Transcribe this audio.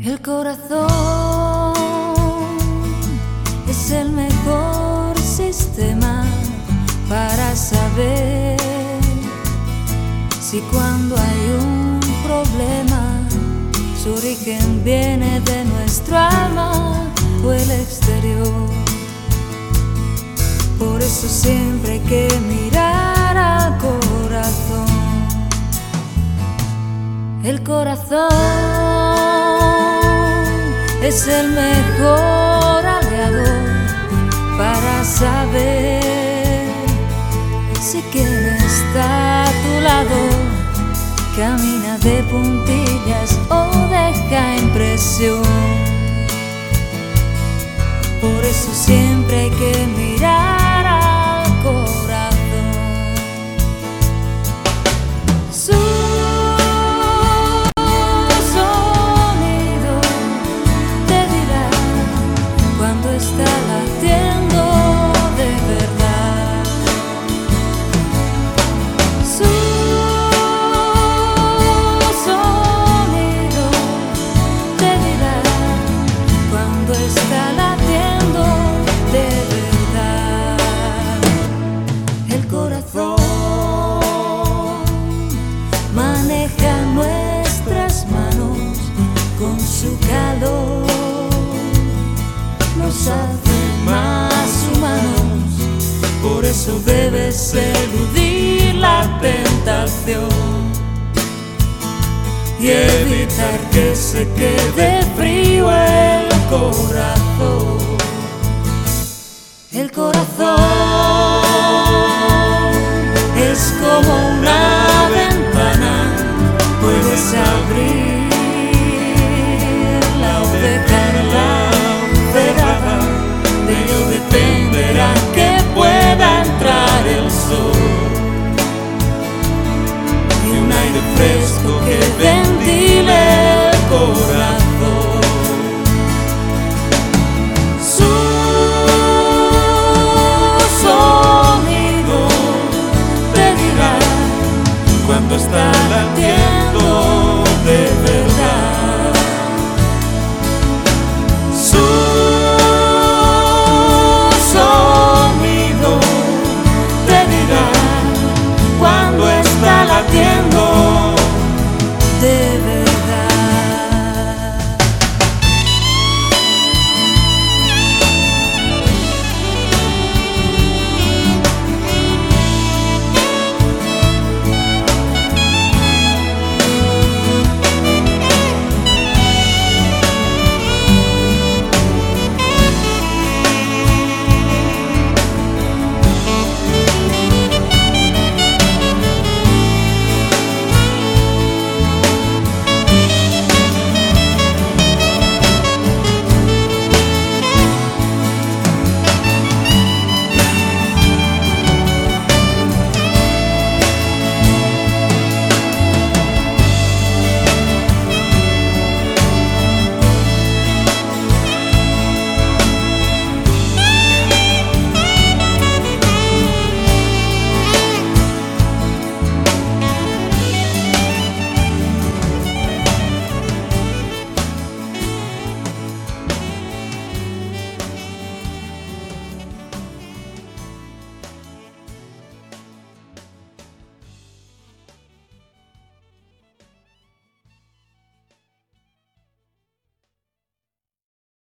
El corazón es el mejor sistema para saber si cuando hay un problema su origen viene de nuestro alma o el exterior. Por eso siempre hay que mirar al corazón. El corazón es el mejor aliado para saber si quien está a tu lado camina de puntillas o deja impresión. Por eso siempre hay que mirar al corazón. Su sonido te dirá cuando está latiendo de verdad. Su sonido te dirá cuando está latiendo de verdad. El corazón maneja nuestras manos con su calor, nos hace más humanos. Por eso debes eludir la tentación y evitar que se quede frío el corazón. El corazón es como una ventana, puedes abrir